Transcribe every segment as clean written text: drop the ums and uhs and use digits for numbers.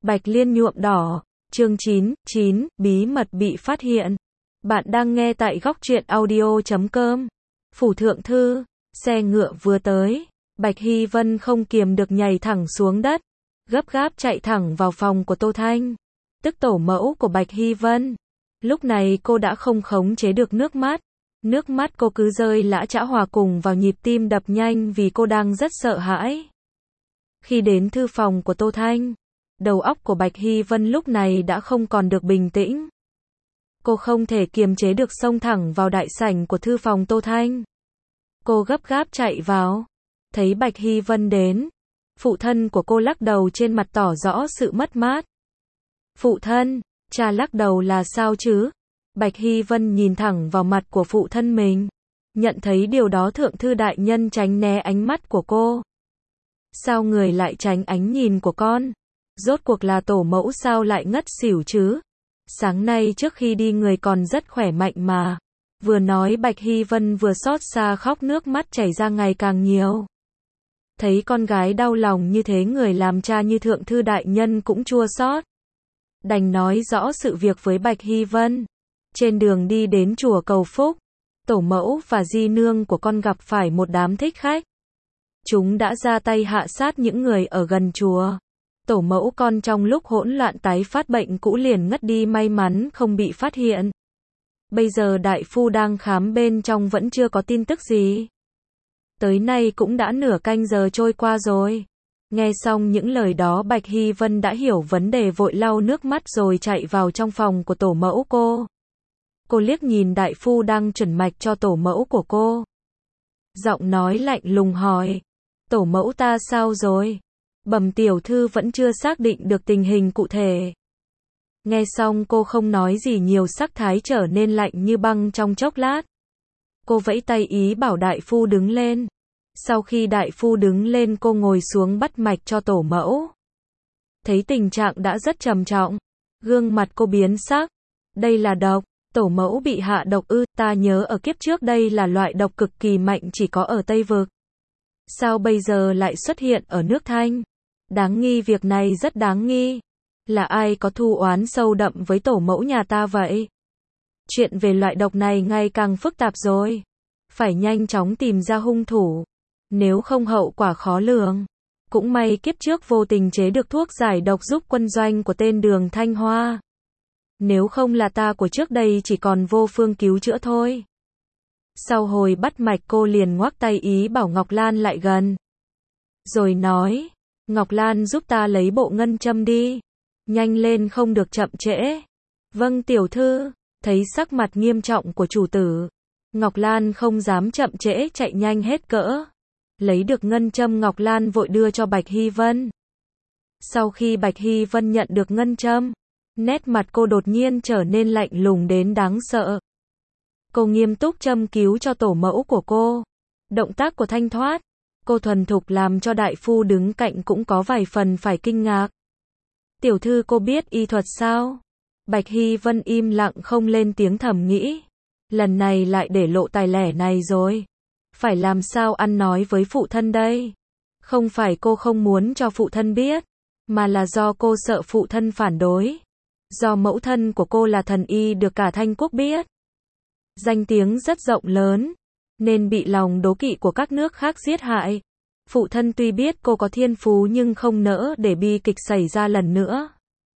Bạch Liên nhuộm đỏ, chương 9, bí mật bị phát hiện. Bạn đang nghe tại góc truyện audio.com. Phủ thượng thư, xe ngựa vừa tới, Bạch Hy Vân không kiềm được nhảy thẳng xuống đất, gấp gáp chạy thẳng vào phòng của Tô Thanh, tức tổ mẫu của Bạch Hy Vân. Lúc này cô đã không khống chế được nước mắt cô cứ rơi lã chã hòa cùng vào nhịp tim đập nhanh vì cô đang rất sợ hãi. Khi đến thư phòng của Tô Thanh, đầu óc của Bạch Hy Vân lúc này đã không còn được bình tĩnh. Cô không thể kiềm chế được xông thẳng vào đại sảnh của thư phòng Tô Thanh. Cô gấp gáp chạy vào, thấy Bạch Hy Vân đến. Phụ thân của cô lắc đầu trên mặt tỏ rõ sự mất mát. Phụ thân, cha lắc đầu là sao chứ? Bạch Hy Vân nhìn thẳng vào mặt của phụ thân mình. Nhận thấy điều đó thượng thư đại nhân tránh né ánh mắt của cô. Sao người lại tránh ánh nhìn của con? Rốt cuộc là tổ mẫu sao lại ngất xỉu chứ? Sáng nay trước khi đi người còn rất khỏe mạnh mà. Vừa nói Bạch Hy Vân vừa xót xa khóc, nước mắt chảy ra ngày càng nhiều. Thấy con gái đau lòng như thế, người làm cha như thượng thư đại nhân cũng chua xót. Đành nói rõ sự việc với Bạch Hy Vân. Trên đường đi đến chùa cầu phúc, tổ mẫu và di nương của con gặp phải một đám thích khách. Chúng đã ra tay hạ sát những người ở gần chùa. Tổ mẫu con trong lúc hỗn loạn tái phát bệnh cũ liền ngất đi, may mắn không bị phát hiện. Bây giờ đại phu đang khám bên trong vẫn chưa có tin tức gì. Tới nay cũng đã nửa canh giờ trôi qua rồi. Nghe xong những lời đó, Bạch Hy Vân đã hiểu vấn đề, vội lau nước mắt rồi chạy vào trong phòng của tổ mẫu cô. Cô liếc nhìn đại phu đang chuẩn mạch cho tổ mẫu của cô. Giọng nói lạnh lùng hỏi, tổ mẫu ta sao rồi? Bẩm tiểu thư vẫn chưa xác định được tình hình cụ thể. Nghe xong cô không nói gì nhiều, sắc thái trở nên lạnh như băng trong chốc lát. Cô vẫy tay ý bảo đại phu đứng lên. Sau khi đại phu đứng lên, cô ngồi xuống bắt mạch cho tổ mẫu. Thấy tình trạng đã rất trầm trọng, gương mặt cô biến sắc. Đây là độc, tổ mẫu bị hạ độc ư? Ta nhớ ở kiếp trước đây là loại độc cực kỳ mạnh, chỉ có ở Tây Vực. Sao bây giờ lại xuất hiện ở nước Thanh? Đáng nghi, việc này rất đáng nghi. Là ai có thù oán sâu đậm với tổ mẫu nhà ta vậy? Chuyện về loại độc này ngày càng phức tạp rồi. Phải nhanh chóng tìm ra hung thủ. Nếu không hậu quả khó lường. Cũng may kiếp trước vô tình chế được thuốc giải độc giúp quân doanh của tên Đường Thanh Hoa. Nếu không là ta của trước đây chỉ còn vô phương cứu chữa thôi. Sau hồi bắt mạch, cô liền ngoắc tay ý bảo Ngọc Lan lại gần. Rồi nói, Ngọc Lan giúp ta lấy bộ ngân châm đi. Nhanh lên, không được chậm trễ. Vâng tiểu thư. Thấy sắc mặt nghiêm trọng của chủ tử, Ngọc Lan không dám chậm trễ, chạy nhanh hết cỡ. Lấy được ngân châm, Ngọc Lan vội đưa cho Bạch Hy Vân. Sau khi Bạch Hy Vân nhận được ngân châm, nét mặt cô đột nhiên trở nên lạnh lùng đến đáng sợ. Cô nghiêm túc châm cứu cho tổ mẫu của cô. Động tác của thanh thoát, cô thuần thục làm cho đại phu đứng cạnh cũng có vài phần phải kinh ngạc. Tiểu thư, cô biết y thuật sao? Bạch Hy Vân im lặng không lên tiếng, thầm nghĩ. Lần này lại để lộ tài lẻ này rồi. Phải làm sao ăn nói với phụ thân đây? Không phải cô không muốn cho phụ thân biết, mà là do cô sợ phụ thân phản đối. Do mẫu thân của cô là thần y được cả Thanh quốc biết. Danh tiếng rất rộng lớn, nên bị lòng đố kỵ của các nước khác giết hại. Phụ thân tuy biết cô có thiên phú nhưng không nỡ để bi kịch xảy ra lần nữa.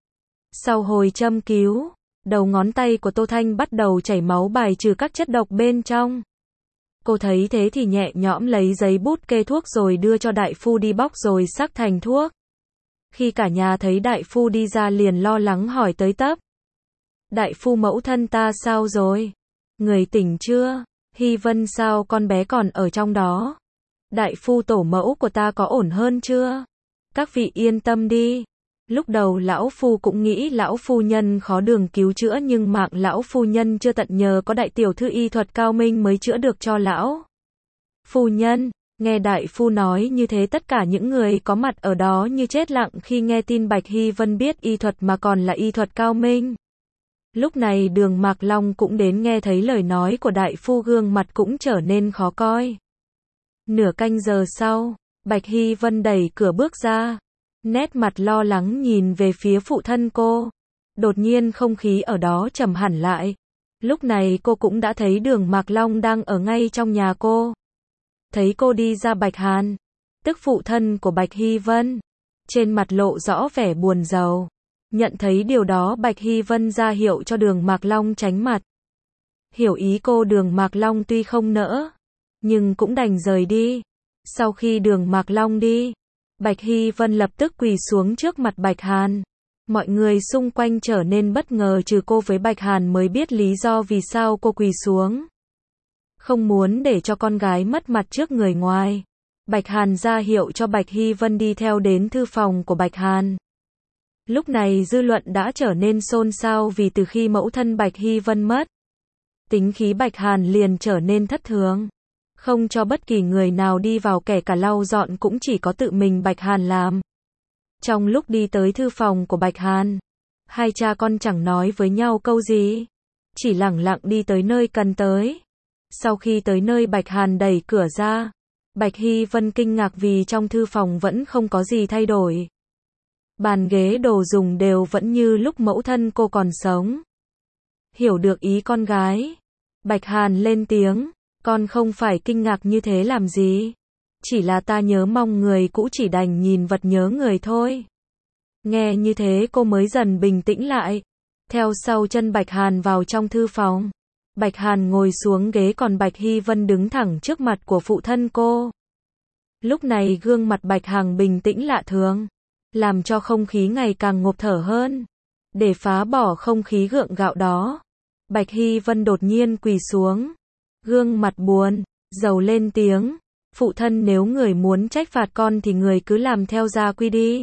Sau hồi châm cứu, đầu ngón tay của Tô Thanh bắt đầu chảy máu, bài trừ các chất độc bên trong. Cô thấy thế thì nhẹ nhõm lấy giấy bút kê thuốc rồi đưa cho đại phu đi bóc rồi sắc thành thuốc. Khi cả nhà thấy đại phu đi ra liền lo lắng hỏi tới tấp. Đại phu, mẫu thân ta sao rồi? Người tỉnh chưa? Hy Vân sao con bé còn ở trong đó? Đại phu, tổ mẫu của ta có ổn hơn chưa? Các vị yên tâm đi. Lúc đầu lão phu cũng nghĩ lão phu nhân khó đường cứu chữa, nhưng mạng lão phu nhân chưa tận, nhờ có đại tiểu thư y thuật cao minh mới chữa được cho lão phu nhân. Nghe đại phu nói như thế, tất cả những người có mặt ở đó như chết lặng khi nghe tin Bạch Hy Vân biết y thuật mà còn là y thuật cao minh. Lúc này Đường Mạc Long cũng đến, nghe thấy lời nói của đại phu, gương mặt cũng trở nên khó coi. Nửa canh giờ sau, Bạch Hy Vân đẩy cửa bước ra. nét mặt lo lắng nhìn về phía phụ thân cô. Đột nhiên không khí ở đó trầm hẳn lại. Lúc này cô cũng đã thấy Đường Mạc Long đang ở ngay trong nhà cô. Thấy cô đi ra, Bạch Hàn, tức phụ thân của Bạch Hy Vân, trên mặt lộ rõ vẻ buồn rầu. Nhận thấy điều đó, Bạch Hy Vân ra hiệu cho Đường Mạc Long tránh mặt. Hiểu ý cô, Đường Mạc Long tuy không nỡ, nhưng cũng đành rời đi. Sau khi Đường Mạc Long đi, Bạch Hy Vân lập tức quỳ xuống trước mặt Bạch Hàn. Mọi người xung quanh trở nên bất ngờ, trừ cô với Bạch Hàn mới biết lý do vì sao cô quỳ xuống. Không muốn để cho con gái mất mặt trước người ngoài, Bạch Hàn ra hiệu cho Bạch Hy Vân đi theo đến thư phòng của Bạch Hàn. Lúc này dư luận đã trở nên xôn xao vì từ khi mẫu thân Bạch Hy Vân mất, tính khí Bạch Hàn liền trở nên thất thường. Không cho bất kỳ người nào đi vào, kể cả lau dọn cũng chỉ có tự mình Bạch Hàn làm. Trong lúc đi tới thư phòng của Bạch Hàn, hai cha con chẳng nói với nhau câu gì, chỉ lẳng lặng đi tới nơi cần tới. Sau khi tới nơi, Bạch Hàn đẩy cửa ra. Bạch Hy Vân kinh ngạc vì trong thư phòng vẫn không có gì thay đổi. Bàn ghế đồ dùng đều vẫn như lúc mẫu thân cô còn sống. Hiểu được ý con gái, Bạch Hàn lên tiếng, con không phải kinh ngạc như thế làm gì. Chỉ là ta nhớ mong người cũ, chỉ đành nhìn vật nhớ người thôi. Nghe như thế cô mới dần bình tĩnh lại. Theo sau chân Bạch Hàn vào trong thư phòng. Bạch Hàn ngồi xuống ghế, còn Bạch Hy Vân đứng thẳng trước mặt của phụ thân cô. Lúc này gương mặt Bạch Hàn bình tĩnh lạ thường, làm cho không khí ngày càng ngộp thở hơn. Để phá bỏ không khí gượng gạo đó, Bạch Hy Vân đột nhiên quỳ xuống, gương mặt buồn, rầu lên tiếng. Phụ thân, nếu người muốn trách phạt con thì người cứ làm theo gia quy đi.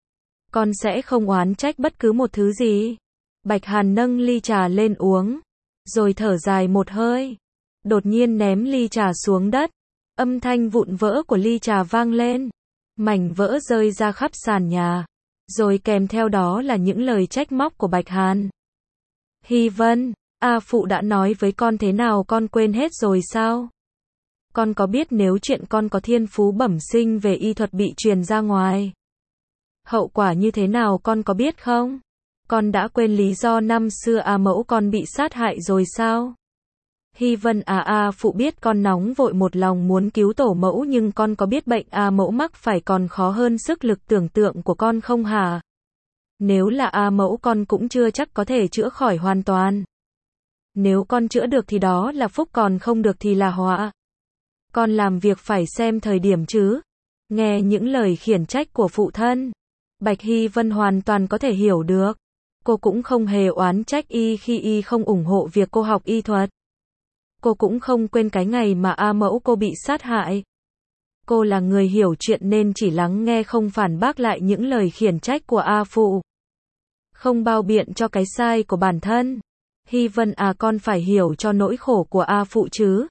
Con sẽ không oán trách bất cứ một thứ gì. Bạch Hàn nâng ly trà lên uống, rồi thở dài một hơi. Đột nhiên ném ly trà xuống đất. Âm thanh vụn vỡ của ly trà vang lên. Mảnh vỡ rơi ra khắp sàn nhà. Rồi kèm theo đó là những lời trách móc của Bạch Hàn. Hy Vân, phụ đã nói với con thế nào, con quên hết rồi sao? Con có biết nếu chuyện con có thiên phú bẩm sinh về y thuật bị truyền ra ngoài, hậu quả như thế nào con có biết không? Con đã quên lý do năm xưa mẫu con bị sát hại rồi sao? Hy Vân phụ biết con nóng vội một lòng muốn cứu tổ mẫu, nhưng con có biết bệnh mẫu mắc phải còn khó hơn sức lực tưởng tượng của con không hả? Nếu là mẫu, con cũng chưa chắc có thể chữa khỏi hoàn toàn. Nếu con chữa được thì đó là phúc, còn không được thì là họa. Con làm việc phải xem thời điểm chứ. Nghe những lời khiển trách của phụ thân, Bạch Hy Vân hoàn toàn có thể hiểu được. Cô cũng không hề oán trách y khi y không ủng hộ việc cô học y thuật. Cô cũng không quên cái ngày mà mẫu cô bị sát hại. Cô là người hiểu chuyện nên chỉ lắng nghe, không phản bác lại những lời khiển trách của phụ. Không bao biện cho cái sai của bản thân. Hy Vân con phải hiểu cho nỗi khổ của phụ chứ.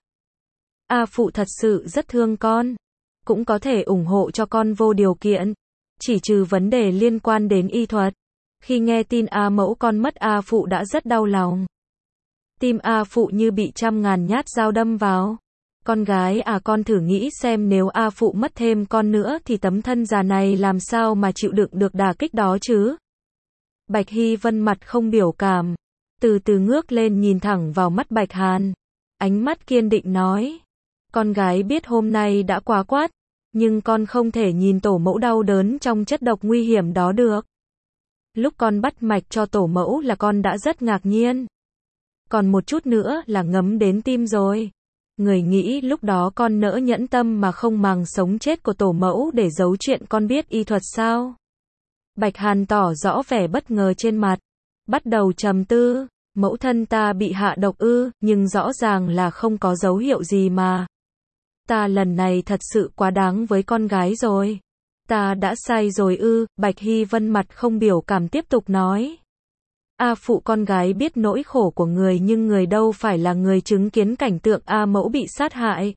Phụ thật sự rất thương con, cũng có thể ủng hộ cho con vô điều kiện, chỉ trừ vấn đề liên quan đến y thuật. Khi nghe tin mẫu con mất, phụ đã rất đau lòng. Tim phụ như bị trăm ngàn nhát dao đâm vào. Con gái con thử nghĩ xem, nếu phụ mất thêm con nữa thì tấm thân già này làm sao mà chịu đựng được đả kích đó chứ? Bạch Hy Vân mặt không biểu cảm, từ từ ngước lên nhìn thẳng vào mắt Bạch Hàn, ánh mắt kiên định nói. Con gái biết hôm nay đã quá quát, nhưng con không thể nhìn tổ mẫu đau đớn trong chất độc nguy hiểm đó được. Lúc con bắt mạch cho tổ mẫu là con đã rất ngạc nhiên. Còn một chút nữa là ngấm đến tim rồi. Người nghĩ lúc đó con nỡ nhẫn tâm mà không màng sống chết của tổ mẫu để giấu chuyện con biết y thuật sao? Bạch Hàn tỏ rõ vẻ bất ngờ trên mặt, bắt đầu trầm tư. Mẫu thân ta bị hạ độc nhưng rõ ràng là không có dấu hiệu gì mà. Ta lần này thật sự quá đáng với con gái rồi. Ta đã sai rồi Bạch Hy Vân mặt không biểu cảm tiếp tục nói. Phụ, con gái biết nỗi khổ của người, nhưng người đâu phải là người chứng kiến cảnh tượng mẫu bị sát hại.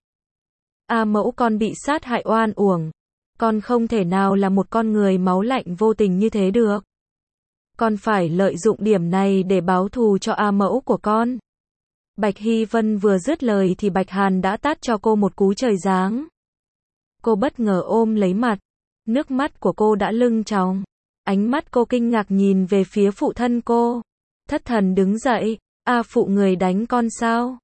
Mẫu con bị sát hại oan uổng. Con không thể nào là một con người máu lạnh vô tình như thế được. Con phải lợi dụng điểm này để báo thù cho mẫu của con. Bạch Hy Vân vừa dứt lời thì Bạch Hàn đã tát cho cô một cú trời giáng. Cô bất ngờ ôm lấy mặt, Nước mắt của cô đã lưng tròng. Ánh mắt cô kinh ngạc nhìn về phía phụ thân cô. Thất thần đứng dậy. Phụ người đánh con sao?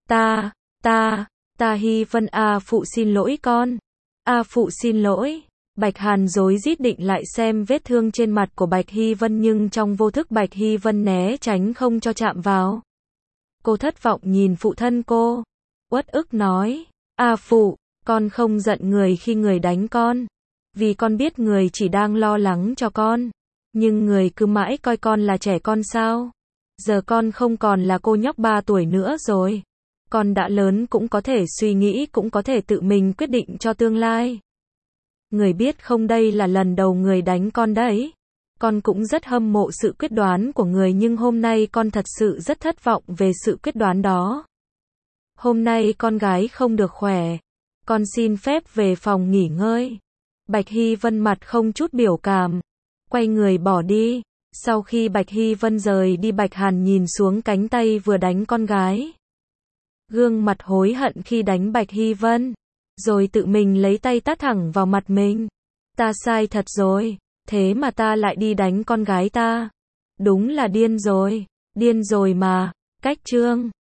Ta Hy Vân phụ xin lỗi con. Phụ xin lỗi. Bạch Hàn rối rít định lại xem vết thương trên mặt của Bạch Hy Vân nhưng trong vô thức Bạch Hy Vân né tránh không cho chạm vào. Cô thất vọng nhìn phụ thân cô. Uất ức nói. Phụ, con không giận người khi người đánh con. Vì con biết người chỉ đang lo lắng cho con. Nhưng người cứ mãi coi con là trẻ con sao? Giờ con không còn là cô nhóc 3 tuổi nữa rồi. Con đã lớn cũng có thể suy nghĩ cũng có thể tự mình quyết định cho tương lai. Người biết không đây là lần đầu người đánh con đấy. Con cũng rất hâm mộ sự quyết đoán của người nhưng hôm nay con thật sự rất thất vọng về sự quyết đoán đó. Hôm nay con gái không được khỏe. Con xin phép về phòng nghỉ ngơi. Bạch Hy Vân mặt không chút biểu cảm. Quay người bỏ đi. Sau khi Bạch Hy Vân rời đi Bạch Hàn nhìn xuống cánh tay vừa đánh con gái. Gương mặt hối hận khi đánh Bạch Hy Vân. Rồi tự mình lấy tay tát thẳng vào mặt mình. Ta sai thật rồi. Thế mà ta lại đi đánh con gái ta. Đúng là điên rồi. Điên rồi mà. Cách chương